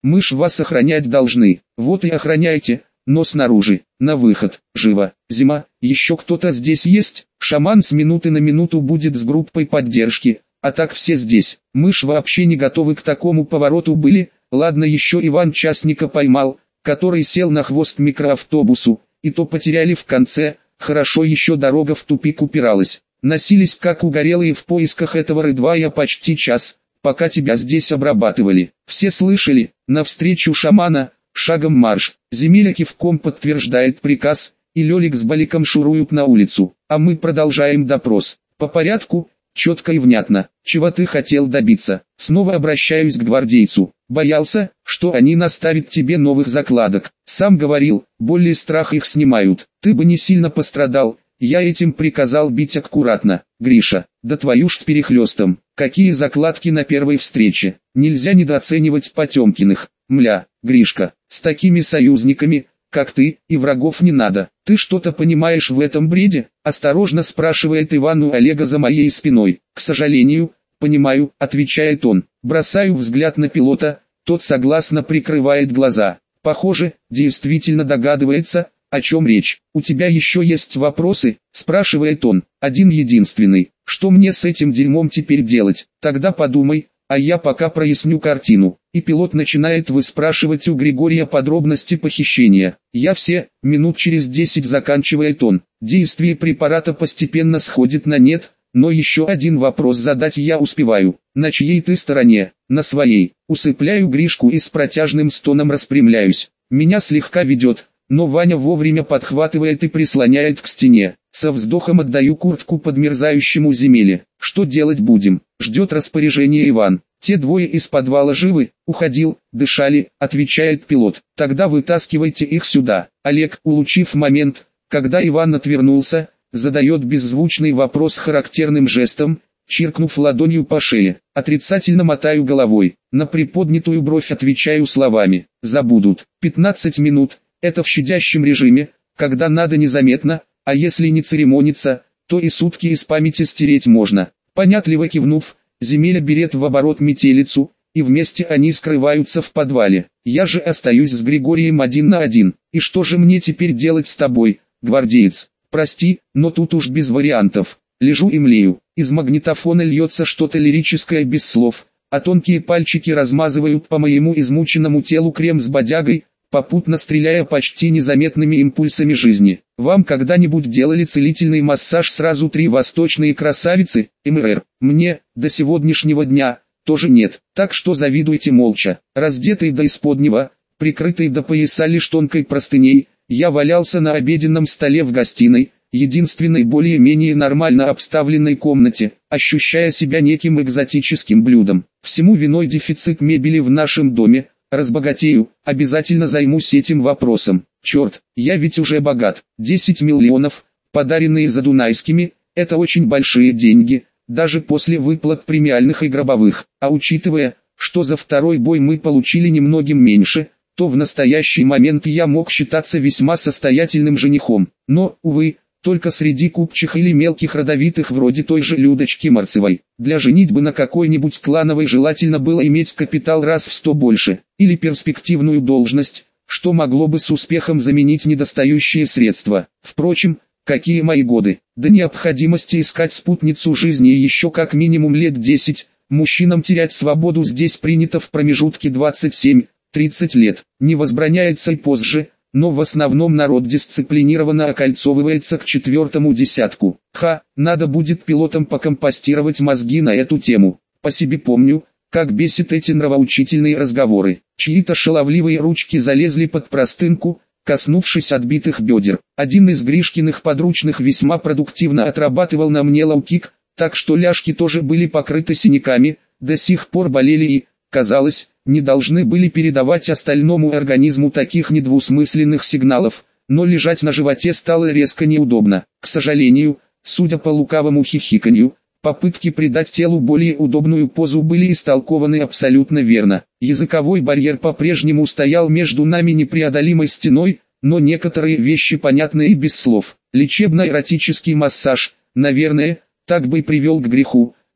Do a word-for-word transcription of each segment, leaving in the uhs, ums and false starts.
Мы ж вас охранять должны, вот и охраняйте, но снаружи, на выход, живо. Зима, еще кто-то здесь есть? Шаман с минуты на минуту будет с группой поддержки, а так все здесь. Мы ж вообще не готовы к такому повороту были, ладно еще Иван частника поймал, который сел на хвост микроавтобусу, и то потеряли в конце, хорошо еще дорога в тупик упиралась. Носились как угорелые в поисках этого рыдвая почти час, пока тебя здесь обрабатывали. Все слышали, навстречу шамана, шагом марш. Земеля кивком подтверждает приказ, и Лёлик с Баликом шуруют на улицу, а мы продолжаем допрос. По порядку, четко и внятно. Чего ты хотел добиться? Снова обращаюсь к гвардейцу. Боялся, что они наставят тебе новых закладок. Сам говорил, боль и страх их снимают. Ты бы не сильно пострадал. Я этим приказал бить аккуратно. Гриша, да твою ж с перехлестом. Какие закладки на первой встрече. Нельзя недооценивать Потемкиных. Мля, Гришка, с такими союзниками, как ты, и врагов не надо. Ты что-то понимаешь в этом бреде? Осторожно спрашивает Иван у Олега за моей спиной. К сожалению, понимаю, отвечает он. Бросаю взгляд на пилота, тот согласно прикрывает глаза. Похоже, действительно догадывается, о чем речь. У тебя еще есть вопросы? Спрашивает он. Один единственный. Что мне с этим дерьмом теперь делать? Тогда подумай, а я пока проясню картину. И пилот начинает выспрашивать у Григория подробности похищения. Я все, минут через десять заканчивает он. Действие препарата постепенно сходит на нет, но еще один вопрос задать я успеваю. На чьей ты стороне? На своей. Усыпляю Гришку и с протяжным стоном распрямляюсь. Меня слегка ведет, но Ваня вовремя подхватывает и прислоняет к стене. Со вздохом отдаю куртку подмерзающему Земеле. Что делать будем? Ждет распоряжение Иван. Те двое из подвала живы, уходил, дышали, отвечает пилот. Тогда вытаскивайте их сюда. Олег, улучив момент, когда Иван отвернулся, задает беззвучный вопрос характерным жестом, чиркнув ладонью по шее. Отрицательно мотаю головой. На приподнятую бровь отвечаю словами. Забудут. пятнадцать минут. Это в щадящем режиме, когда надо незаметно, а если не церемониться, то и сутки из памяти стереть можно. Понятливо кивнув, Земеля берет в оборот метелицу, и вместе они скрываются в подвале. Я же остаюсь с Григорием один на один. И что же мне теперь делать с тобой, гвардеец? Прости, но тут уж без вариантов. Лежу и млею. Из магнитофона льется что-то лирическое без слов, а тонкие пальчики размазывают по моему измученному телу крем с бодягой, попутно стреляя почти незаметными импульсами жизни. Вам когда-нибудь делали целительный массаж сразу три восточные красавицы, МР? Мне, до сегодняшнего дня, тоже нет, так что завидуйте молча. Раздетый до исподнего, прикрытый до пояса лишь тонкой простыней, я валялся на обеденном столе в гостиной, единственной более-менее нормально обставленной комнате, ощущая себя неким экзотическим блюдом. Всему виной дефицит мебели в нашем доме. Разбогатею, обязательно займусь этим вопросом. Черт, я ведь уже богат. десять миллионов, подаренные задунайскими, это очень большие деньги, даже после выплат премиальных и гробовых. А учитывая, что за второй бой мы получили немногим меньше, то в настоящий момент я мог считаться весьма состоятельным женихом. Но, увы, только среди купчих или мелких родовитых вроде той же Людочки Марцевой. Для женитьбы на какой-нибудь клановой желательно было иметь капитал раз в сто больше, или перспективную должность, что могло бы с успехом заменить недостающие средства. Впрочем, какие мои годы, до необходимости искать спутницу жизни еще как минимум лет десять, мужчинам терять свободу здесь принято в промежутке двадцать семь — тридцать лет, не возбраняется и позже, но в основном народ дисциплинированно окольцовывается к четвертому десятку. Ха, надо будет пилотам покомпостировать мозги на эту тему. По себе помню, как бесит эти нравоучительные разговоры. Чьи-то шаловливые ручки залезли под простынку, коснувшись отбитых бедер. Один из Гришкиных подручных весьма продуктивно отрабатывал на мне лоу-кик, так что ляжки тоже были покрыты синяками, до сих пор болели и, казалось, не должны были передавать остальному организму таких недвусмысленных сигналов, но лежать на животе стало резко неудобно. К сожалению, судя по лукавому хихиканью, попытки придать телу более удобную позу были истолкованы абсолютно верно. Языковой барьер по-прежнему стоял между нами непреодолимой стеной, но некоторые вещи понятны и без слов. Лечебно-эротический массаж, наверное, так бы и привел к греху,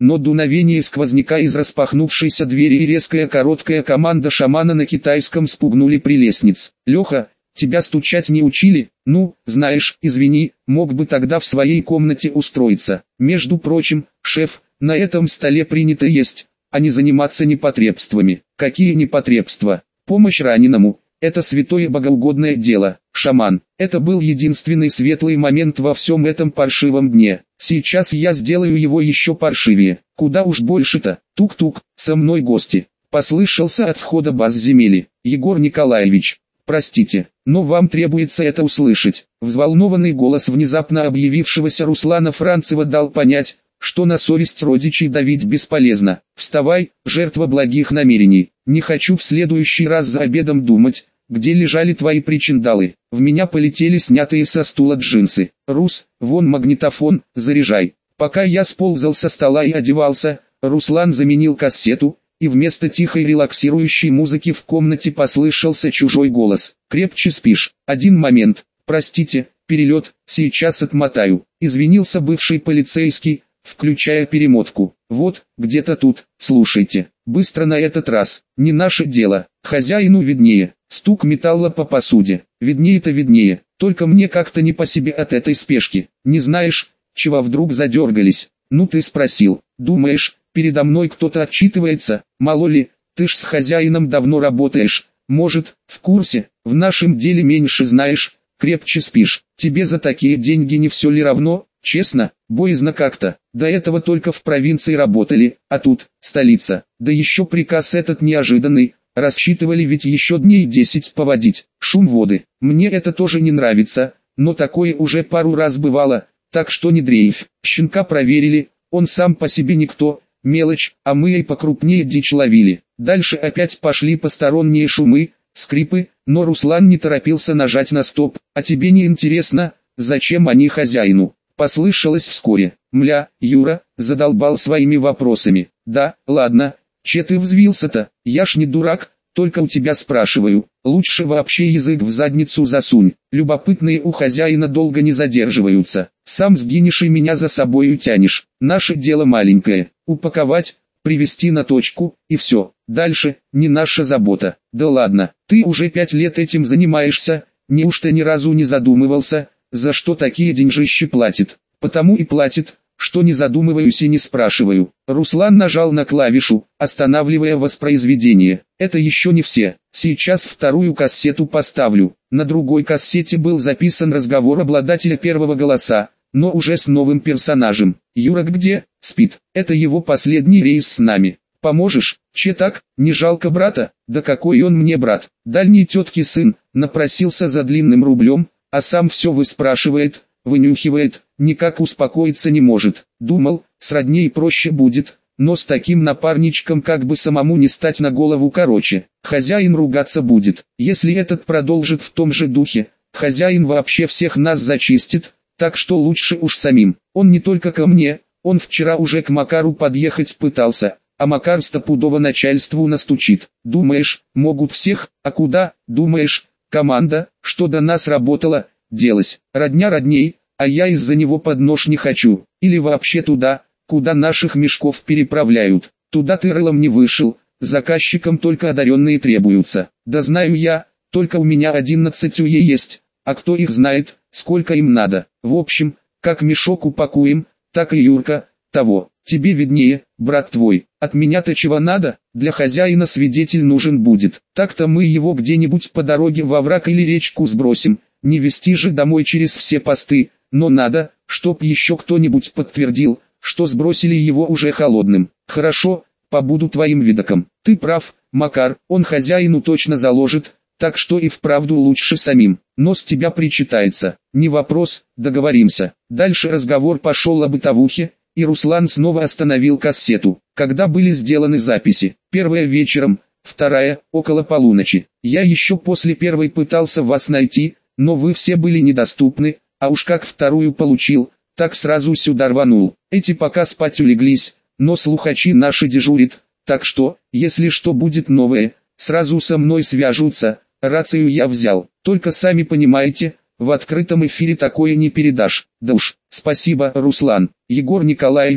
но дуновение сквозняка из распахнувшейся двери и резкая короткая команда шамана на китайском спугнули прелестниц. «Леха, тебя стучать не учили? Ну, знаешь, извини, мог бы тогда в своей комнате устроиться. Между прочим, шеф, на этом столе принято есть, а не заниматься непотребствами». «Какие непотребства? Помощь раненому – это святое богоугодное дело, шаман». Это был единственный светлый момент во всем этом паршивом дне. Сейчас я сделаю его еще паршивее. Куда уж больше-то. Тук-тук, со мной гости. Послышался от входа бас земели. «Егор Николаевич, простите, но вам требуется это услышать». Взволнованный голос внезапно объявившегося Руслана Францева дал понять, что на совесть родичей давить бесполезно. «Вставай, жертва благих намерений. Не хочу в следующий раз за обедом думать, где лежали твои причиндалы. В меня полетели снятые со стула джинсы. Рус, вон магнитофон, заряжай». Пока я сползал со стола и одевался, Руслан заменил кассету, и вместо тихой релаксирующей музыки в комнате послышался чужой голос. «Крепче спишь? Один момент, простите, перелет, сейчас отмотаю», извинился бывший полицейский, включая перемотку. «Вот, где-то тут, слушайте, быстро на этот раз, не наше дело, хозяину виднее». Стук металла по посуде. «Виднее-то виднее, только мне как-то не по себе от этой спешки. Не знаешь, чего вдруг задергались? Ну ты спросил, думаешь, передо мной кто-то отчитывается? Мало ли, ты ж с хозяином давно работаешь, может, в курсе, в нашем деле меньше знаешь, крепче спишь. Тебе за такие деньги не все ли равно? Честно, боязно как-то. До этого только в провинции работали, а тут, столица. Да еще приказ этот неожиданный. Рассчитывали ведь еще дней десять поводить. Шум воды. Мне это тоже не нравится, но такое уже пару раз бывало, так что не дрейфь». Щенка проверили, он сам по себе никто, мелочь, а мы и покрупнее дичь ловили. Дальше опять пошли посторонние шумы, скрипы, но Руслан не торопился нажать на стоп. «А тебе не интересно, зачем они хозяину?» Послышалось вскоре. «Мля, Юра, задолбал своими вопросами». «Да, ладно. Че ты взвился-то? Я ж не дурак, только у тебя спрашиваю. Лучше вообще язык в задницу засунь. Любопытные у хозяина долго не задерживаются. Сам сгинешь и меня за собой утянешь. Наше дело маленькое. Упаковать, привезти на точку, и все. Дальше, не наша забота». «Да ладно, ты уже пять лет этим занимаешься, неужто ни разу не задумывался, за что такие деньжищи платит?» «Потому и платит, что не задумываюсь и не спрашиваю». Руслан нажал на клавишу, останавливая воспроизведение. «Это еще не все. Сейчас вторую кассету поставлю». На другой кассете был записан разговор обладателя первого голоса, но уже с новым персонажем. «Юра где? Спит. Это его последний рейс с нами. Поможешь? Че так? Не жалко брата? Да какой он мне брат? Дальней тетки сын, напросился за длинным рублем, а сам все выспрашивает, вынюхивает, никак успокоиться не может. Думал, сродней проще будет, но с таким напарничком как бы самому не стать на голову короче. Хозяин ругаться будет. Если этот продолжит в том же духе, хозяин вообще всех нас зачистит, так что лучше уж самим. Он не только ко мне, он вчера уже к Макару подъехать пытался, а Макар стопудово начальству настучит. Думаешь, могут всех, а куда, думаешь, команда, что до нас работала, делась. Родня родней, а я из-за него под нож не хочу. Или вообще туда, куда наших мешков переправляют. Туда ты рылом не вышел, заказчикам только одаренные требуются. Да знаю я, только у меня одиннадцать уе есть, а кто их знает, сколько им надо. В общем, как мешок упакуем, так и Юрка, того. Тебе виднее, брат твой. От меня-то чего надо? Для хозяина свидетель нужен будет. Так-то мы его где-нибудь по дороге во враг или речку сбросим. Не везти же домой через все посты, но надо, чтоб еще кто-нибудь подтвердил, что сбросили его уже холодным. Хорошо, побуду твоим видоком. Ты прав, Макар, он хозяину точно заложит, так что и вправду лучше самим. Но с тебя причитается. Не вопрос, договоримся. Дальше разговор пошел о бытовухе, и Руслан снова остановил кассету. Когда были сделаны записи? Первая вечером, вторая, около полуночи. Я еще после первой пытался вас найти, но вы все были недоступны, а уж как вторую получил, так сразу сюда рванул. Эти пока спать улеглись, но слухачи наши дежурят, так что, если что будет новое, сразу со мной свяжутся. Рацию я взял, только сами понимаете, в открытом эфире такое не передашь. Да уж, спасибо, Руслан. Егор Николаевич,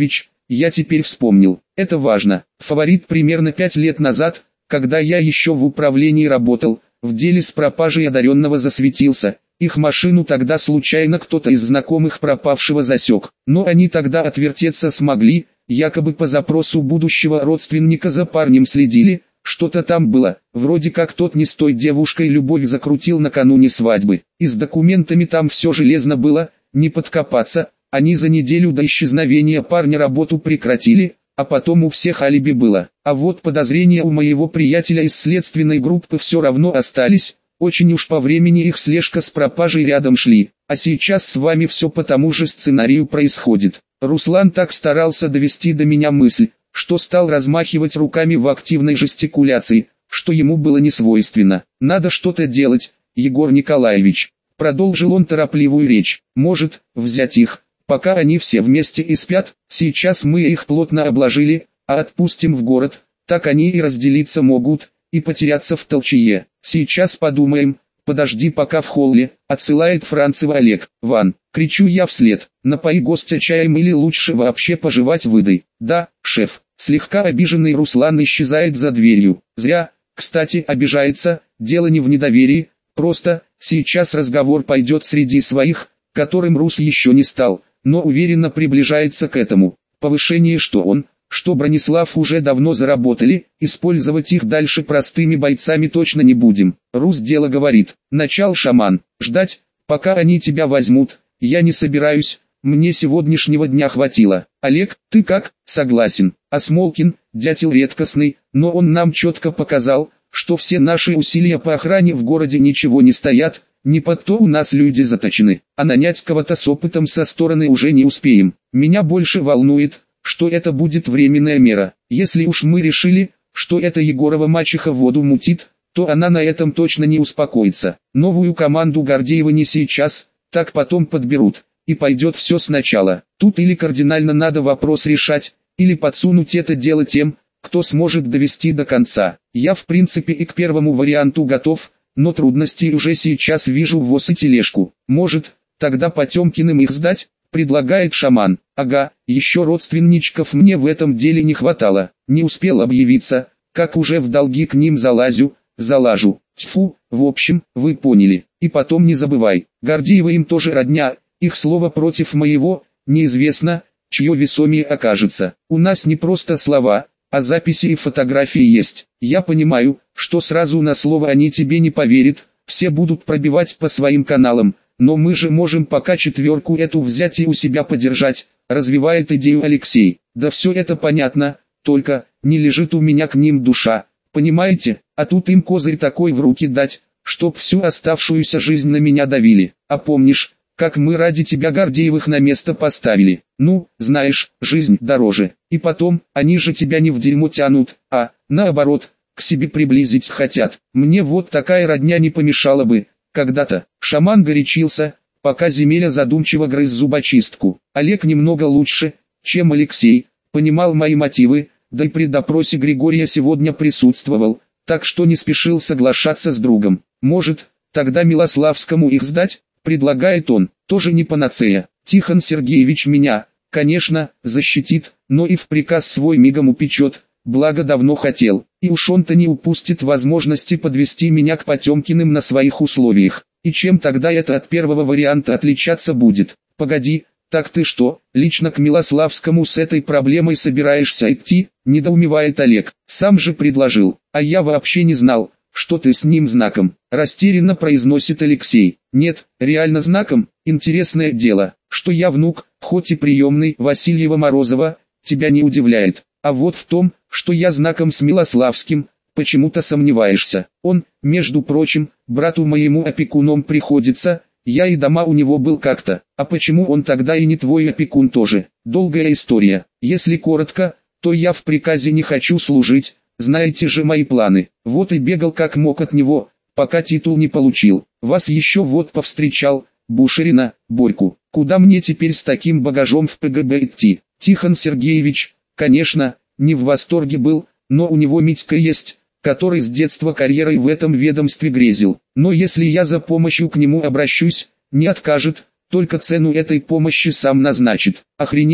я теперь вспомнил. Это важно. Фаворит примерно пять лет назад, когда я еще в управлении работал, в деле с пропажей одаренного засветился. Их машину тогда случайно кто-то из знакомых пропавшего засек. Но они тогда отвертеться смогли, якобы по запросу будущего родственника за парнем следили. Что-то там было, вроде как тот не с той девушкой любовь закрутил накануне свадьбы. И с документами там все железно было, не подкопаться. Они за неделю до исчезновения парня работу прекратили, а потом у всех алиби было. А вот подозрения у моего приятеля из следственной группы все равно остались, очень уж по времени их слежка с пропажей рядом шли. А сейчас с вами все по тому же сценарию происходит. Руслан так старался довести до меня мысль, что стал размахивать руками в активной жестикуляции, что ему было не свойственно. Надо что-то делать, Егор Николаевич. Продолжил он торопливую речь. Может, взять их, пока они все вместе и спят. Сейчас мы их плотно обложили, а отпустим в город, так они и разделиться могут, и потеряться в толчее. Сейчас подумаем. Подожди пока в холле, отсылает Францева Олег. Ван, кричу я вслед, напои гостя чаем или лучше вообще пожевать выдай. Да, шеф. Слегка обиженный Руслан исчезает за дверью. Зря, кстати, обижается, дело не в недоверии, просто, сейчас разговор пойдет среди своих, которым Рус еще не стал, но уверенно приближается к этому. Повышение что он, что Бронислав уже давно заработали, использовать их дальше простыми бойцами точно не будем. Рус дело говорит, начал шаман, ждать, пока они тебя возьмут, я не собираюсь, мне сегодняшнего дня хватило. Олег, ты как? Согласен. А Смолкин, дятел редкостный, но он нам четко показал, что все наши усилия по охране в городе ничего не стоят, не под то у нас люди заточены, а нанять кого-то с опытом со стороны уже не успеем. Меня больше волнует, что это будет временная мера. Если уж мы решили, что эта Егорова мачеха воду мутит, то она на этом точно не успокоится. Новую команду Гордеева не сейчас, так потом подберут, и пойдет все сначала. Тут или кардинально надо вопрос решать, или подсунуть это дело тем, кто сможет довести до конца. Я в принципе и к первому варианту готов, но трудности уже сейчас вижу в ВОЗ и тележку. Может, тогда Потемкиным их сдать? Предлагает шаман. Ага, еще родственничков мне в этом деле не хватало. Не успел объявиться, как уже в долги к ним залазю, залажу. Тьфу, в общем, вы поняли. И потом не забывай, Гордеева им тоже родня, их слово против моего, неизвестно, чье весомее окажется. У нас не просто слова, а записи и фотографии есть. Я понимаю, что сразу на слово они тебе не поверят, все будут пробивать по своим каналам. Но мы же можем пока четверку эту взять и у себя подержать, развивает идею Алексей. Да все это понятно, только, не лежит у меня к ним душа, понимаете, а тут им козырь такой в руки дать, чтоб всю оставшуюся жизнь на меня давили. А помнишь, как мы ради тебя Гордеевых на место поставили? Ну, знаешь, жизнь дороже. И потом, они же тебя не в дерьмо тянут, а, наоборот, к себе приблизить хотят. Мне вот такая родня не помешала бы. Когда-то шаман горячился, пока Земеля задумчиво грыз зубочистку. Олег немного лучше, чем Алексей, понимал мои мотивы, да и при допросе Григория сегодня присутствовал, так что не спешил соглашаться с другом. Может, тогда Милославскому их сдать, предлагает он, тоже не панацея. Тихон Сергеевич меня, конечно, защитит, но и в приказ свой мигом упечет. Благо давно хотел, и уж он-то не упустит возможности подвести меня к Потемкиным на своих условиях. И чем тогда это от первого варианта отличаться будет? Погоди, так ты что, лично к Милославскому с этой проблемой собираешься идти? Недоумевает Олег. Сам же предложил, а я вообще не знал, что ты с ним знаком. Растерянно произносит Алексей. Нет, реально знаком, интересное дело, что я внук, хоть и приемный Васильева Морозова, тебя не удивляет. А вот в том, что я знаком с Милославским, почему-то сомневаешься. Он, между прочим, брату моему опекуном приходится, я и дома у него был как-то. А почему он тогда и не твой опекун тоже? Долгая история. Если коротко, то я в приказе не хочу служить, знаете же мои планы. Вот и бегал как мог от него, пока титул не получил. Вас еще вот повстречал, Бушерина, Борьку. Куда мне теперь с таким багажом в ПГБ идти? Тихон Сергеевич, конечно, не в восторге был, но у него Митька есть, который с детства карьерой в этом ведомстве грезил. Но если я за помощью к нему обращусь, не откажет, только цену этой помощи сам назначит. Охренеть,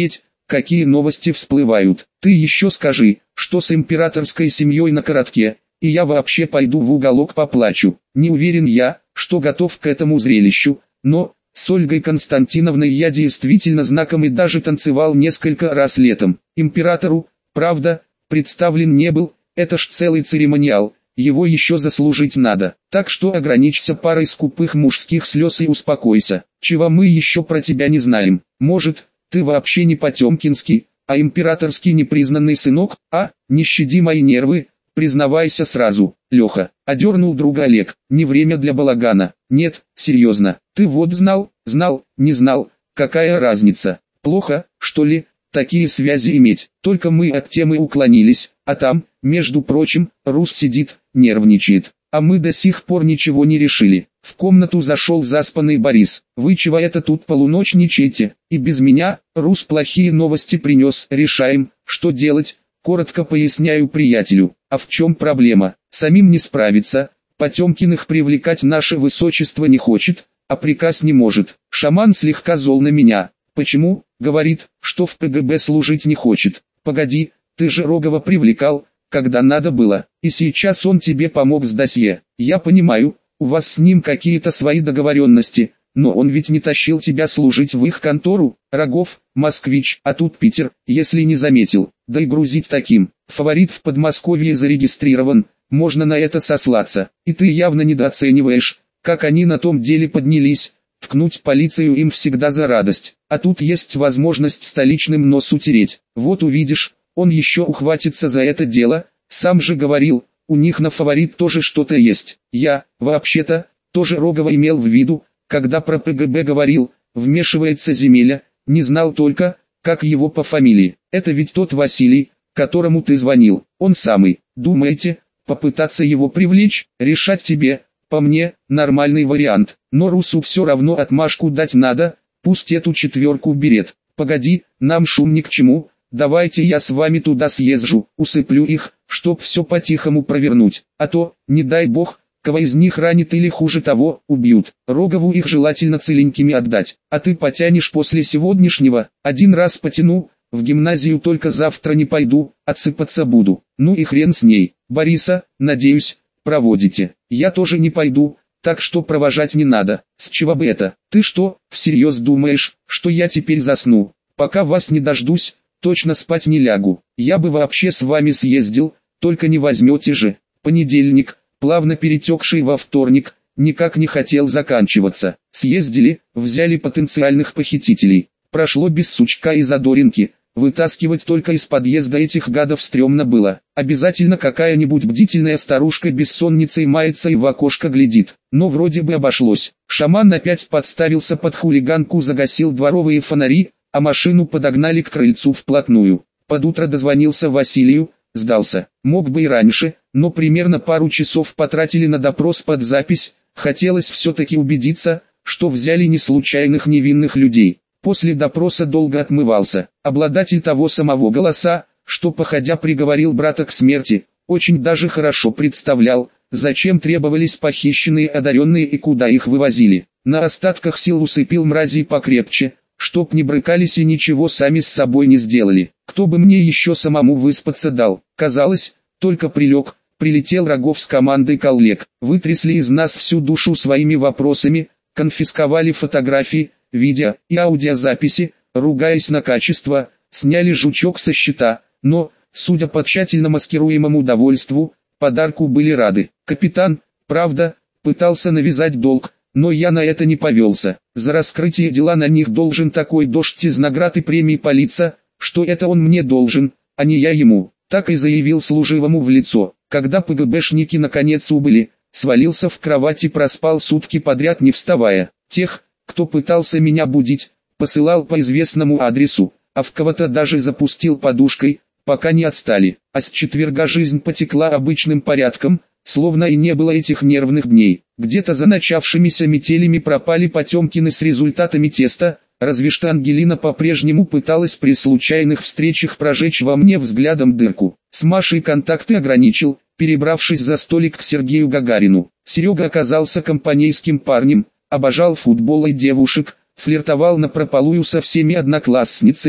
какие новости всплывают. Ты еще скажи, что с императорской семьей на коротке, и я вообще пойду в уголок поплачу. Не уверен я, что готов к этому зрелищу, но с Ольгой Константиновной я действительно знаком и даже танцевал несколько раз летом. Императору, правда, представлен не был, это ж целый церемониал, его еще заслужить надо. Так что ограничься парой скупых мужских слез и успокойся. Чего мы еще про тебя не знаем? Может, ты вообще не потемкинский, а императорский непризнанный сынок, а? Не щади мои нервы, признавайся сразу. Леха, одернул друга Олег, не время для балагана. Нет, серьезно, ты вот знал, знал, не знал, какая разница? Плохо, что ли, такие связи иметь? Только мы от темы уклонились, а там, между прочим, Рус сидит, нервничает. А мы до сих пор ничего не решили. В комнату зашел заспанный Борис. Вы чего это тут полуночничаете? И без меня? Рус плохие новости принес. Решаем, что делать. Коротко поясняю приятелю. А в чем проблема? Самим не справиться. Потемкиных привлекать наше высочество не хочет, а приказ не может. Шаман слегка зол на меня. Почему? Говорит, что в КГБ служить не хочет. Погоди, ты же Рогова привлекал, когда надо было, и сейчас он тебе помог с досье. Я понимаю, у вас с ним какие-то свои договоренности, но он ведь не тащил тебя служить в их контору. Рогов, москвич, а тут Питер, если не заметил. Да и грузить таким. Фаворит в Подмосковье зарегистрирован, можно на это сослаться. И ты явно недооцениваешь, как они на том деле поднялись. Ткнуть полицию им всегда за радость. А тут есть возможность столичным нос утереть. Вот увидишь, он еще ухватится за это дело. Сам же говорил, у них на Фаворит тоже что-то есть. Я, вообще-то, тоже Рогова имел в виду, когда про ПГБ говорил, вмешивается Земеля, не знал только, как его по фамилии. Это ведь тот Василий, которому ты звонил. Он самый. Думаете, попытаться его привлечь? Решать тебе. По мне, нормальный вариант. Но Русу все равно отмашку дать надо, пусть эту четверку берет. Погоди, нам шум ни к чему, давайте я с вами туда съезжу, усыплю их, чтоб все по-тихому провернуть. А то, не дай бог, кого из них ранит или хуже того, убьют. Рогову их желательно целенькими отдать. А ты потянешь после сегодняшнего? Один раз потяну, в гимназию только завтра не пойду, отсыпаться буду. Ну и хрен с ней. Бориса, надеюсь, проводите. Я тоже не пойду, так что провожать не надо. С чего бы это? Ты что, всерьез думаешь, что я теперь засну? Пока вас не дождусь, точно спать не лягу. Я бы вообще с вами съездил, только не возьмете же. Понедельник, плавно перетекший во вторник, никак не хотел заканчиваться. Съездили, взяли потенциальных похитителей. Прошло без сучка и задоринки. Вытаскивать только из подъезда этих гадов стрёмно было. Обязательно какая-нибудь бдительная старушка бессонницей мается и в окошко глядит. Но вроде бы обошлось. Шаман опять подставился под хулиганку, загасил дворовые фонари, а машину подогнали к крыльцу вплотную. Под утро дозвонился Василию, сдался. Мог бы и раньше, но примерно пару часов потратили на допрос под запись. Хотелось все-таки убедиться, что взяли не случайных невинных людей. После допроса долго отмывался. Обладатель того самого голоса, что походя приговорил брата к смерти, очень даже хорошо представлял, зачем требовались похищенные одаренные и куда их вывозили. На остатках сил усыпил мразей покрепче, чтоб не брыкались и ничего сами с собой не сделали. Кто бы мне еще самому выспаться дал? Казалось, только прилег, прилетел Рогов с командой коллег. Вытрясли из нас всю душу своими вопросами, конфисковали фотографии, видео и аудиозаписи, ругаясь на качество, сняли жучок со счета, но, судя по тщательно маскируемому довольству, подарку были рады. Капитан, правда, пытался навязать долг, но я на это не повелся. За раскрытие дела на них должен такой дождь из наград и премий палиться, что это он мне должен, а не я ему. Так и заявил служивому в лицо. Когда ПГБшники наконец убыли, свалился в кровать и проспал сутки подряд не вставая. Тех, кто пытался меня будить, посылал по известному адресу, а в кого-то даже запустил подушкой, пока не отстали. А с четверга жизнь потекла обычным порядком, словно и не было этих нервных дней. Где-то за начавшимися метелями пропали Потемкины с результатами теста, разве что Ангелина по-прежнему пыталась при случайных встречах прожечь во мне взглядом дырку. С Машей контакты ограничил, перебравшись за столик к Сергею Гагарину. Серега оказался компанейским парнем, обожал футбол и девушек, флиртовал напропалую со всеми одноклассницами,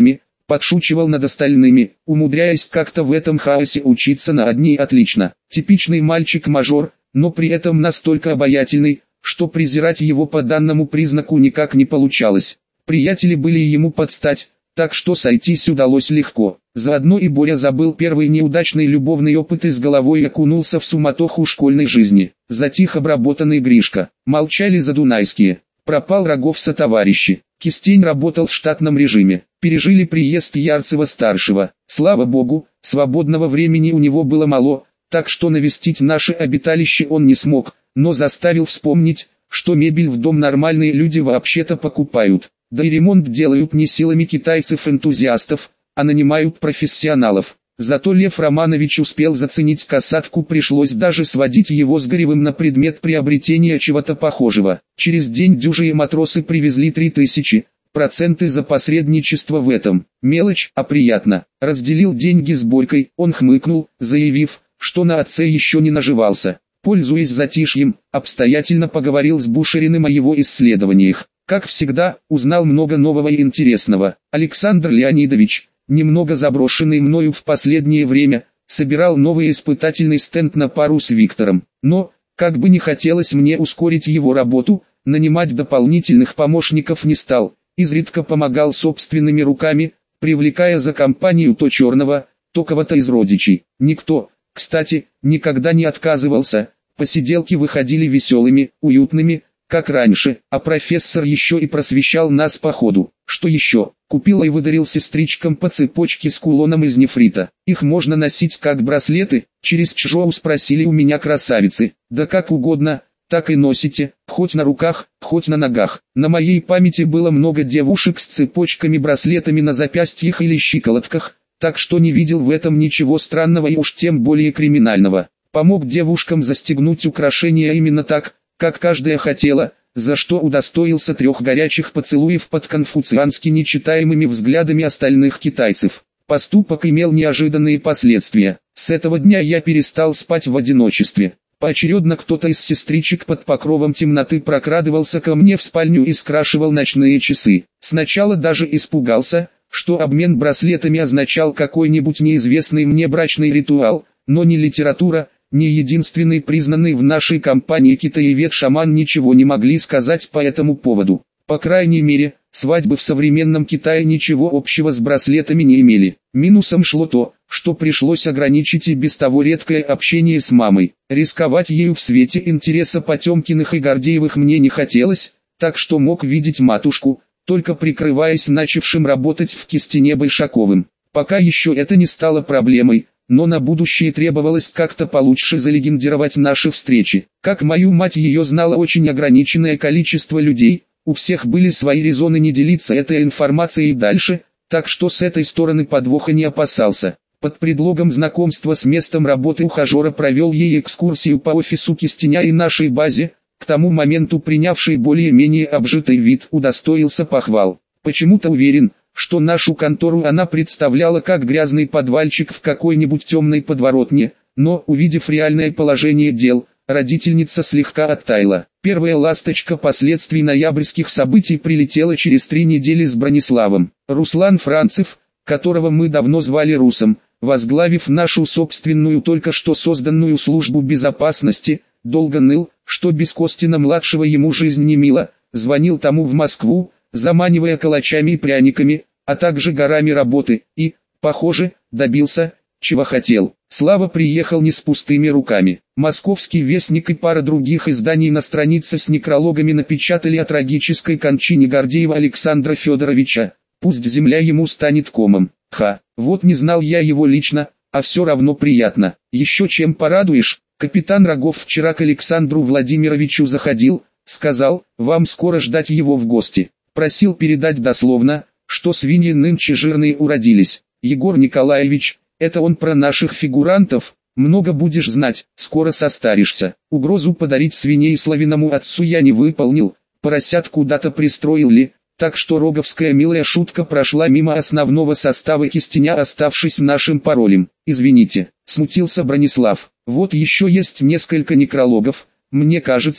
подшучивал над остальными, умудряясь как-то в этом хаосе учиться на одни отлично. Типичный мальчик-мажор, но при этом настолько обаятельный, что презирать его по данному признаку никак не получалось. Приятели были ему под стать, так что сойтись удалось легко. Заодно и Боря забыл первый неудачный любовный опыт и с головой окунулся в суматоху школьной жизни. Затих обработанный Гришка. Молчали задунайские. Пропал Рогов сотоварищи. Кистень работал в штатном режиме. Пережили приезд Ярцева-старшего. Слава богу, свободного времени у него было мало, так что навестить наше обиталище он не смог, но заставил вспомнить, что мебель в дом нормальные люди вообще-то покупают. Да и ремонт делают не силами китайцев-энтузиастов, а нанимают профессионалов. Зато Лев Романович успел заценить касатку, пришлось даже сводить его с Горевым на предмет приобретения чего-то похожего. Через день дюжие матросы привезли три тысячи, проценты за посредничество в этом. Мелочь, а приятно. Разделил деньги с Борькой, он хмыкнул, заявив, что на отце еще не наживался. Пользуясь затишьем, обстоятельно поговорил с Бушериным о его исследованиях. Как всегда, узнал много нового и интересного. Александр Леонидович, немного заброшенный мною в последнее время, собирал новый испытательный стенд на пару с Виктором. Но, как бы не хотелось мне ускорить его работу, нанимать дополнительных помощников не стал. Изредка помогал собственными руками, привлекая за компанию то черного, то кого-то из родичей. Никто, кстати, никогда не отказывался. Посиделки выходили веселыми, уютными, как раньше, а профессор еще и просвещал нас по ходу. Что еще? Купил и выдарил сестричкам по цепочке с кулоном из нефрита. Их можно носить как браслеты, через чжоу спросили у меня красавицы. Да как угодно, так и носите, хоть на руках, хоть на ногах. На моей памяти было много девушек с цепочками-браслетами на запястьях или щиколотках, так что не видел в этом ничего странного и уж тем более криминального. Помог девушкам застегнуть украшения именно так, как каждая хотела, за что удостоился трех горячих поцелуев под конфуциански нечитаемыми взглядами остальных китайцев. Поступок имел неожиданные последствия. С этого дня я перестал спать в одиночестве. Поочередно кто-то из сестричек под покровом темноты прокрадывался ко мне в спальню и скрашивал ночные часы. Сначала даже испугался, что обмен браслетами означал какой-нибудь неизвестный мне брачный ритуал, но ни литература, ни единственный признанный в нашей компании китаевед-шаман ничего не могли сказать по этому поводу. По крайней мере, свадьбы в современном Китае ничего общего с браслетами не имели. Минусом шло то, что пришлось ограничить и без того редкое общение с мамой. Рисковать ею в свете интереса Потемкиных и Гордеевых мне не хотелось, так что мог видеть матушку, только прикрываясь начавшим работать в Кистене Большаковым. Пока еще это не стало проблемой, но на будущее требовалось как-то получше залегендировать наши встречи. Как мою мать ее знало очень ограниченное количество людей, у всех были свои резоны не делиться этой информацией дальше, так что с этой стороны подвоха не опасался. Под предлогом знакомства с местом работы ухажера провел ей экскурсию по офису Кистеня и нашей базе, к тому моменту принявший более-менее обжитый вид, удостоился похвал. Почему-то уверен, что нашу контору она представляла как грязный подвальчик в какой-нибудь темной подворотне, но, увидев реальное положение дел, родительница слегка оттаяла. Первая ласточка последствий ноябрьских событий прилетела через три недели с Брониславом. Руслан Францев, которого мы давно звали Русом, возглавив нашу собственную только что созданную службу безопасности, долго ныл, что без Костина-младшего ему жизнь не мила, звонил тому в Москву, заманивая калачами и пряниками, а также горами работы, и, похоже, добился, чего хотел. Слава приехал не с пустыми руками. Московский вестник и пара других изданий на странице с некрологами напечатали о трагической кончине Гордеева Александра Федоровича. Пусть земля ему станет комом. Ха, вот не знал я его лично, а все равно приятно. Еще чем порадуешь, капитан Рогов вчера к Александру Владимировичу заходил, сказал, вам скоро ждать его в гости. Просил передать дословно, что свиньи нынче жирные уродились. Егор Николаевич, это он про наших фигурантов, много будешь знать, скоро состаришься. Угрозу подарить свиней Славиному отцу я не выполнил, поросят куда-то пристроил ли, так что роговская милая шутка прошла мимо основного состава Кистеня, оставшись нашим паролем. Извините, смутился Бронислав. Вот еще есть несколько некрологов, мне кажется,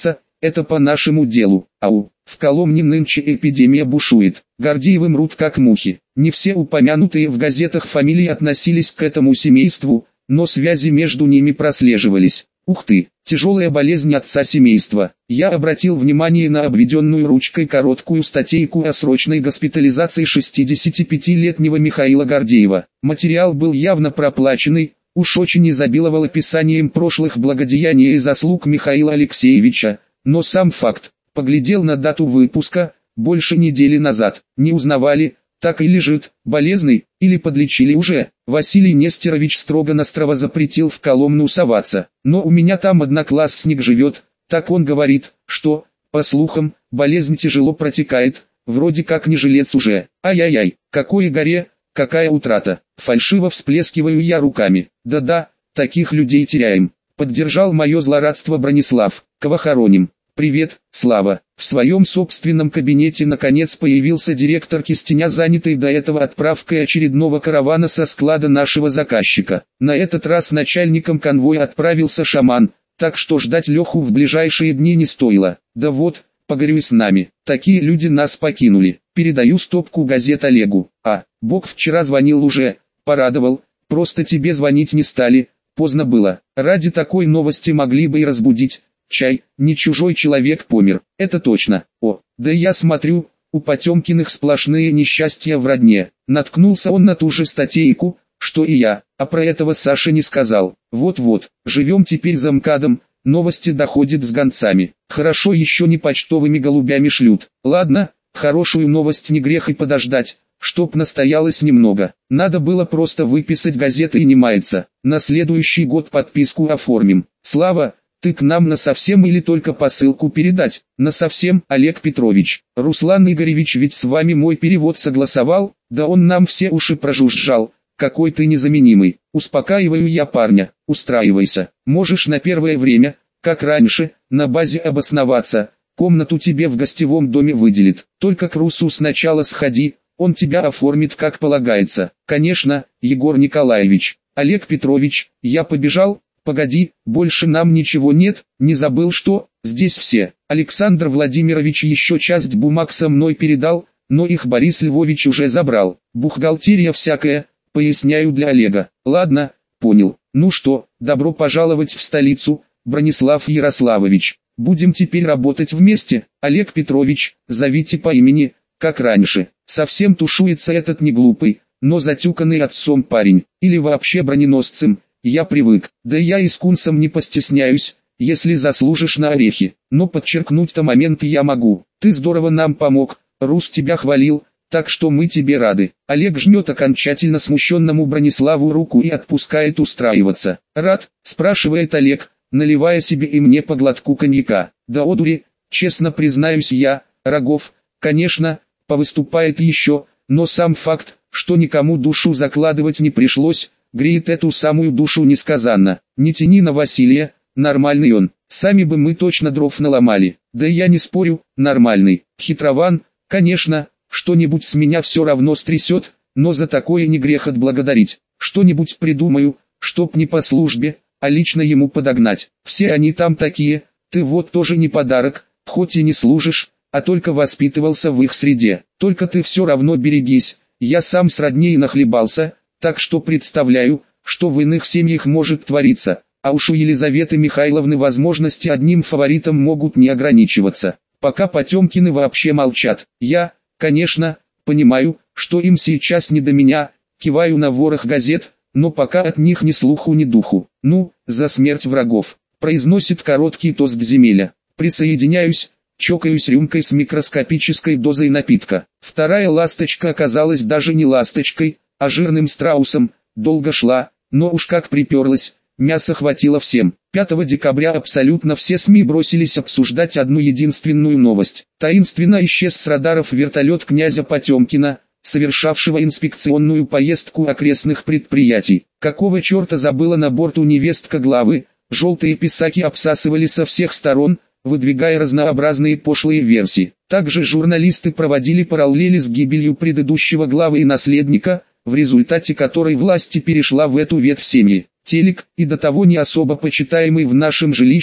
это по нашему делу. Ау, в Коломне нынче эпидемия бушует, Гордеевы мрут как мухи. Не все упомянутые в газетах фамилии относились к этому семейству, но связи между ними прослеживались. Ух ты, тяжелая болезнь отца семейства. Я обратил внимание на обведенную ручкой короткую статейку о срочной госпитализации шестидесятипятилетнего Михаила Гордеева. Материал был явно проплаченный, уж очень изобиловал описанием прошлых благодеяний и заслуг Михаила Алексеевича, но сам факт. Поглядел на дату выпуска, больше недели назад, не узнавали, так и лежит, болезный, или подлечили уже. Василий Нестерович строго-настрого запретил в Коломну соваться, но у меня там одноклассник живет, так он говорит, что, по слухам, болезнь тяжело протекает, вроде как не жилец уже. Ай-яй-яй, какое горе, какая утрата, фальшиво всплескиваю я руками. Да-да, таких людей теряем. Поддержал мое злорадство Бронислав. Кого хороним? Привет, Слава. В своем собственном кабинете наконец появился директор Кистеня, занятый до этого отправкой очередного каравана со склада нашего заказчика. На этот раз начальником конвоя отправился Шаман, так что ждать Леху в ближайшие дни не стоило. Да вот, погорюй с нами, такие люди нас покинули. Передаю стопку газет Олегу. А, Бог вчера звонил уже, порадовал, просто тебе звонить не стали, поздно было. Ради такой новости могли бы и разбудить. Чай, не чужой человек помер, это точно. О, да я смотрю, у Потемкиных сплошные несчастья в родне. Наткнулся он на ту же статейку, что и я, а про этого Саша не сказал. Вот-вот, живем теперь за МКАДом, новости доходят с гонцами. Хорошо еще не почтовыми голубями шлют. Ладно, хорошую новость не грех и подождать, чтоб настоялось немного. Надо было просто выписать газеты и не маяться. На следующий год подписку оформим. Слава, ты к нам насовсем или только посылку передать? Насовсем, Олег Петрович. Руслан Игоревич ведь с вами мой перевод согласовал, да он нам все уши прожужжал. Какой ты незаменимый. Успокаиваю я парня, устраивайся. Можешь на первое время, как раньше, на базе обосноваться. Комнату тебе в гостевом доме выделит. Только к Русу сначала сходи, он тебя оформит как полагается. Конечно, Егор Николаевич. Олег Петрович, я побежал. Погоди, больше нам ничего нет, не забыл что, здесь все. Александр Владимирович еще часть бумаг со мной передал, но их Борис Львович уже забрал. Бухгалтерия всякая, поясняю для Олега. Ладно, понял. Ну что, добро пожаловать в столицу, Бронислав Ярославович. Будем теперь работать вместе. Олег Петрович, зовите по имени, как раньше. Совсем тушуется этот неглупый, но затюканный отцом парень, или вообще броненосцем. Я привык, да я и с кунсом не постесняюсь, если заслужишь на орехи. Но подчеркнуть-то момент я могу. Ты здорово нам помог, Рус тебя хвалил, так что мы тебе рады. Олег жмет окончательно смущенному Брониславу руку и отпускает устраиваться. Рад, спрашивает Олег, наливая себе и мне по глотку коньяка. Да одури, честно признаюсь я, Рогов, конечно, повыступает еще, но сам факт, что никому душу закладывать не пришлось, греет эту самую душу несказанно. Не тяни на Василия, нормальный он. Сами бы мы точно дров наломали. Да я не спорю, нормальный. Хитрован, конечно, что-нибудь с меня все равно стрясет, но за такое не грех отблагодарить. Что-нибудь придумаю, чтоб не по службе, а лично ему подогнать. Все они там такие, ты вот тоже не подарок, хоть и не служишь, а только воспитывался в их среде. Только ты все равно берегись, я сам сродней нахлебался. Так что представляю, что в иных семьях может твориться, а уж у Елизаветы Михайловны возможности одним фаворитом могут не ограничиваться. Пока Потемкины вообще молчат. Я, конечно, понимаю, что им сейчас не до меня, киваю на ворох газет, но пока от них ни слуху ни духу. Ну, за смерть врагов, произносит короткий тост Земеля. Присоединяюсь, чокаюсь рюмкой с микроскопической дозой напитка. Вторая ласточка оказалась даже не ласточкой, а жирным страусом, долго шла, но уж как приперлась, мяса хватило всем. пятого декабря абсолютно все СМИ бросились обсуждать одну единственную новость. Таинственно исчез с радаров вертолет князя Потемкина, совершавшего инспекционную поездку окрестных предприятий. Какого черта забыла на борту невестка главы, желтые писаки обсасывали со всех сторон, выдвигая разнообразные пошлые версии. Также журналисты проводили параллели с гибелью предыдущего главы и наследника, в результате которой власть перешла в эту ветвь семьи. Телек, и до того не особо почитаемый в нашем жилище,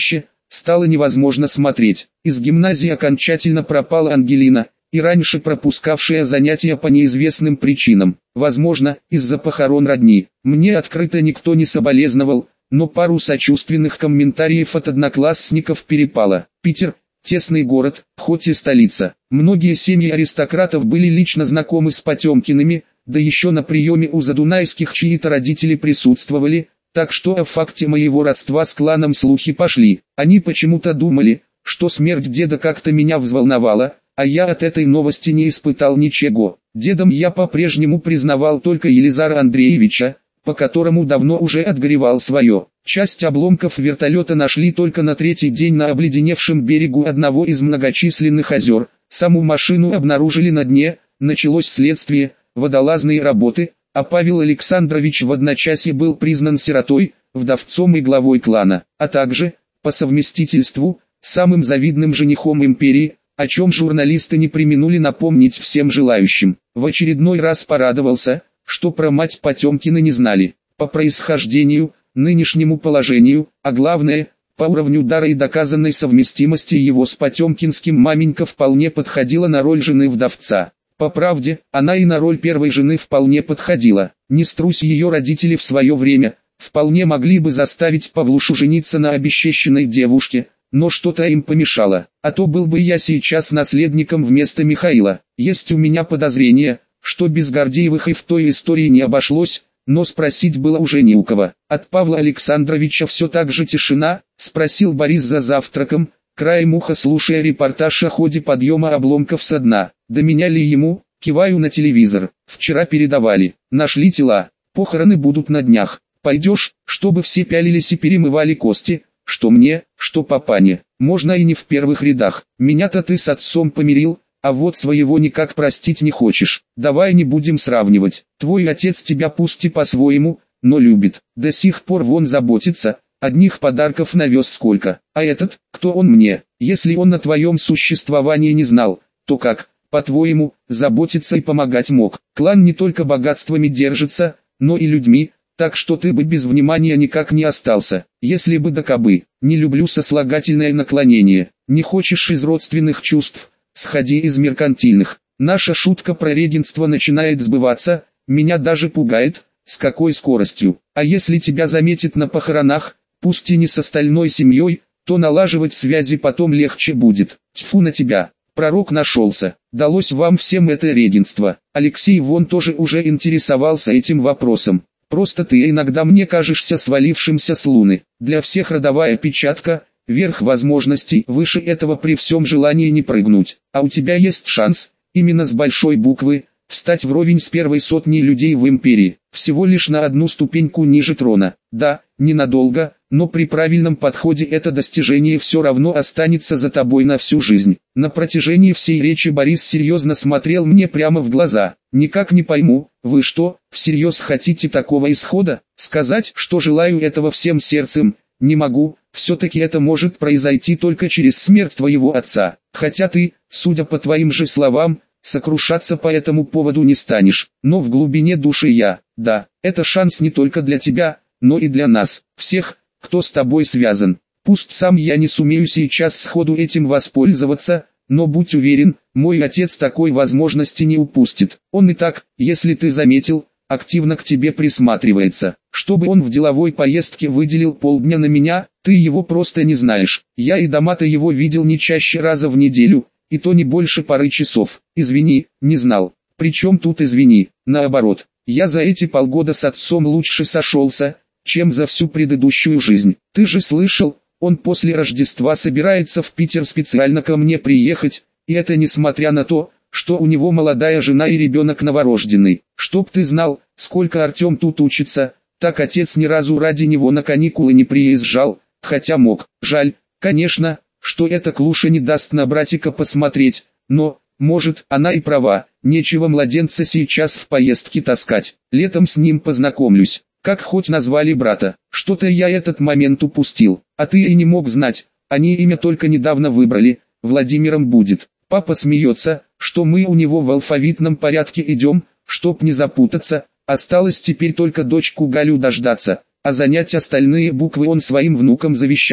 стало невозможно смотреть. Из гимназии окончательно пропала Ангелина, и раньше пропускавшая занятия по неизвестным причинам, возможно, из-за похорон родни. Мне открыто никто не соболезновал, но пару сочувственных комментариев от одноклассников перепало. Питер – тесный город, хоть и столица. Многие семьи аристократов были лично знакомы с Потемкиными, да еще на приеме у Задунайских чьи-то родители присутствовали, так что о факте моего родства с кланом слухи пошли. Они почему-то думали, что смерть деда как-то меня взволновала, а я от этой новости не испытал ничего. Дедом я по-прежнему признавал только Елизара Андреевича, по которому давно уже отгоревал свое. Часть обломков вертолета нашли только на третий день на обледеневшем берегу одного из многочисленных озер. Саму машину обнаружили на дне, началось следствие, водолазные работы, а Павел Александрович в одночасье был признан сиротой, вдовцом и главой клана, а также, по совместительству, самым завидным женихом империи, о чем журналисты не преминули напомнить всем желающим. В очередной раз порадовался, что про мать Потемкины не знали. По происхождению, нынешнему положению, а главное, по уровню дара и доказанной совместимости его с Потемкинским, маменька вполне подходила на роль жены вдовца. По правде, она и на роль первой жены вполне подходила. Не струсь ее родители в свое время, вполне могли бы заставить Павлушу жениться на обесчещенной девушке, но что-то им помешало, а то был бы я сейчас наследником вместо Михаила. Есть у меня подозрение, что без Гордеевых и в той истории не обошлось, но спросить было уже не у кого. От Павла Александровича все так же тишина, спросил Борис за завтраком, краем уха слушая репортаж о ходе подъема обломков со дна. До меня ли ему? Киваю на телевизор. Вчера передавали. Нашли тела. Похороны будут на днях. Пойдешь, чтобы все пялились и перемывали кости? Что мне, что папане. Можно и не в первых рядах. Меня-то ты с отцом помирил, а вот своего никак простить не хочешь. Давай не будем сравнивать. Твой отец тебя пусть и по-своему, но любит. До сих пор вон заботится. Одних подарков навез сколько. А этот, кто он мне? Если он о твоем существовании не знал, то как, по-твоему, заботиться и помогать мог? Клан не только богатствами держится, но и людьми, так что ты бы без внимания никак не остался, если бы да кабы. Не люблю сослагательное наклонение. Не хочешь из родственных чувств, сходи из меркантильных. Наша шутка про регенство начинает сбываться, меня даже пугает, с какой скоростью. А если тебя заметят на похоронах, пусть и не с остальной семьей, то налаживать связи потом легче будет. Тьфу на тебя. Пророк нашелся. Далось вам всем это регенство. Алексей вон тоже уже интересовался этим вопросом. Просто ты иногда мне кажешься свалившимся с луны. Для всех родовая печатка, верх возможностей, выше этого при всем желании не прыгнуть. А у тебя есть шанс, именно с большой буквы, встать вровень с первой сотней людей в империи. Всего лишь на одну ступеньку ниже трона. Да, ненадолго, но при правильном подходе это достижение все равно останется за тобой на всю жизнь. На протяжении всей речи Борис серьезно смотрел мне прямо в глаза. Никак не пойму, вы что, всерьез хотите такого исхода? Сказать, что желаю этого всем сердцем, не могу. Все-таки это может произойти только через смерть твоего отца. Хотя ты, судя по твоим же словам, сокрушаться по этому поводу не станешь. Но в глубине души я, да, это шанс не только для тебя, но и для нас, всех, кто с тобой связан. Пусть сам я не сумею сейчас сходу этим воспользоваться, но будь уверен, мой отец такой возможности не упустит. Он и так, если ты заметил, активно к тебе присматривается. Чтобы он в деловой поездке выделил полдня на меня, ты его просто не знаешь. Я и дома-то его видел не чаще раза в неделю, и то не больше пары часов. Извини, не знал. Причем тут извини, наоборот. Я за эти полгода с отцом лучше сошелся, чем за всю предыдущую жизнь. Ты же слышал, он после Рождества собирается в Питер специально ко мне приехать, и это несмотря на то, что у него молодая жена и ребенок новорожденный. Чтоб ты знал, сколько Артем тут учится, так отец ни разу ради него на каникулы не приезжал, хотя мог. Жаль, конечно, что эта клуша не даст на братика посмотреть, но, может, она и права, нечего младенца сейчас в поездке таскать. Летом с ним познакомлюсь. Как хоть назвали брата, что-то я этот момент упустил, а ты и не мог знать, они имя только недавно выбрали, Владимиром будет. Папа смеется, что мы у него в алфавитном порядке идем, чтоб не запутаться, осталось теперь только дочку Галю дождаться, а занять остальные буквы он своим внукам завещает.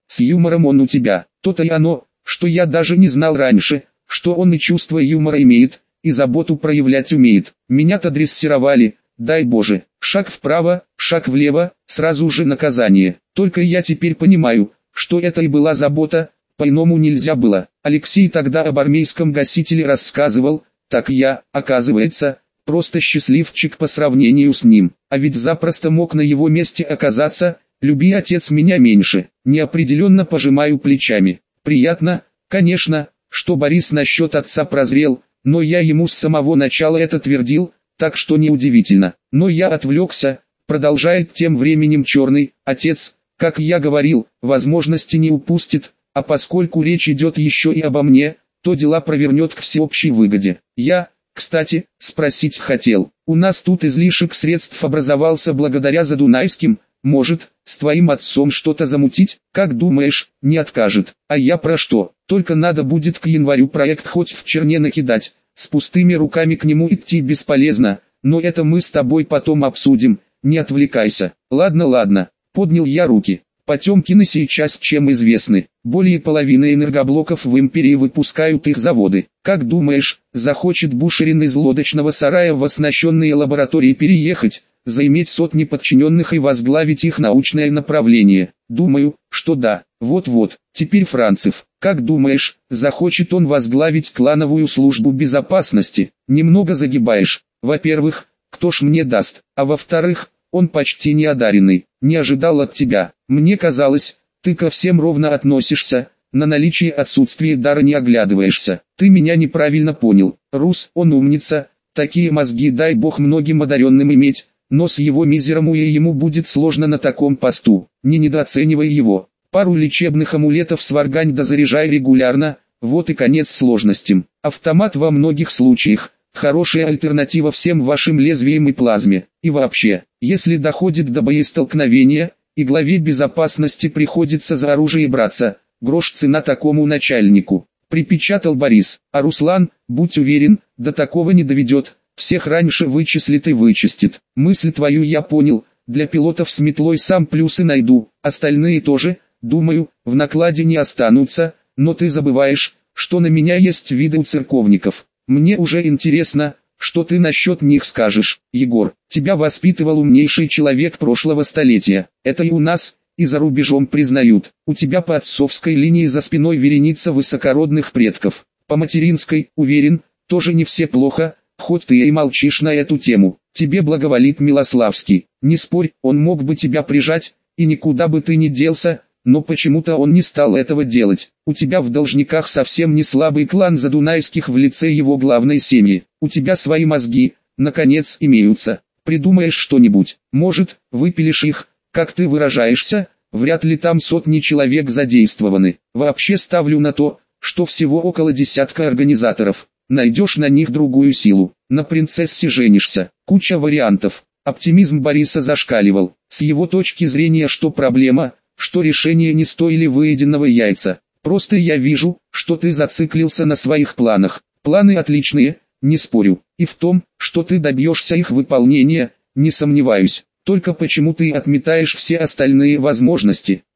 с юмором он у тебя. То-то и оно, что я даже не знал раньше, что он и чувство юмора имеет, и заботу проявлять умеет. Меня-то дрессировали, дай Боже, шаг вправо, шаг влево, сразу же наказание. Только я теперь понимаю, что это и была забота, по-иному нельзя было. Алексей тогда об армейском гасителе рассказывал, так я, оказывается, просто счастливчик по сравнению с ним. А ведь запросто мог на его месте оказаться, люби отец меня меньше. Неопределенно пожимаю плечами. Приятно, конечно, что Борис насчет отца прозрел, но я ему с самого начала это твердил, так что неудивительно. Но я отвлекся, продолжает тем временем Черный. Отец, как я говорил, возможности не упустит, а поскольку речь идет еще и обо мне, то дела провернет к всеобщей выгоде. Я, кстати, спросить хотел, у нас тут излишек средств образовался благодаря Задунайским, может, с твоим отцом что-то замутить, как думаешь, не откажет. А я про что, только надо будет к январю проект хоть в черне накидать, с пустыми руками к нему идти бесполезно, но это мы с тобой потом обсудим, не отвлекайся. Ладно, ладно, поднял я руки. Потемкины сейчас чем известны? Более половины энергоблоков в империи выпускают их заводы. Как думаешь, захочет Бушерин из лодочного сарая в оснащенные лаборатории переехать, заиметь сотни подчиненных и возглавить их научное направление? Думаю, что да. Вот-вот, теперь Францев. Как думаешь, захочет он возглавить клановую службу безопасности? Немного загибаешь. Во-первых, кто ж мне даст, а во-вторых, он почти не одаренный, не ожидал от тебя. Мне казалось, ты ко всем ровно относишься, на наличие отсутствия дара не оглядываешься. Ты меня неправильно понял. Рус, он умница, такие мозги дай бог многим одаренным иметь, но с его мизером уе ему будет сложно на таком посту. Не недооценивай его. Пару лечебных амулетов сваргань да заряжай регулярно, вот и конец сложностям. Автомат во многих случаях хорошая альтернатива всем вашим лезвиям и плазме. И вообще, если доходит до боестолкновения, и главе безопасности приходится за оружие браться, грош цена такому начальнику. Припечатал Борис. А Руслан, будь уверен, до такого не доведет, всех раньше вычислит и вычистит. Мысль твою я понял, для пилотов с метлой сам плюсы найду, остальные тоже, думаю, в накладе не останутся, но ты забываешь, что на меня есть виды у церковников. Мне уже интересно, что ты насчет них скажешь. Егор, тебя воспитывал умнейший человек прошлого столетия. Это и у нас, и за рубежом признают. У тебя по отцовской линии за спиной вереница высокородных предков. По материнской, уверен, тоже не все плохо, хоть ты и молчишь на эту тему. Тебе благоволит Милославский. Не спорь, он мог бы тебя прижать, и никуда бы ты не делся, но почему-то он не стал этого делать. У тебя в должниках совсем не слабый клан Задунайских в лице его главной семьи. У тебя свои мозги, наконец, имеются. Придумаешь что-нибудь, может, выпилишь их, как ты выражаешься, вряд ли там сотни человек задействованы. Вообще ставлю на то, что всего около десятка организаторов. Найдешь на них другую силу. На принцессе женишься. Куча вариантов. Оптимизм Бориса зашкаливал. С его точки зрения что проблема, что решение не стоили выеденного яйца. Просто я вижу, что ты зациклился на своих планах. Планы отличные, не спорю. И в том, что ты добьешься их выполнения, не сомневаюсь. Только почему ты отметаешь все остальные возможности?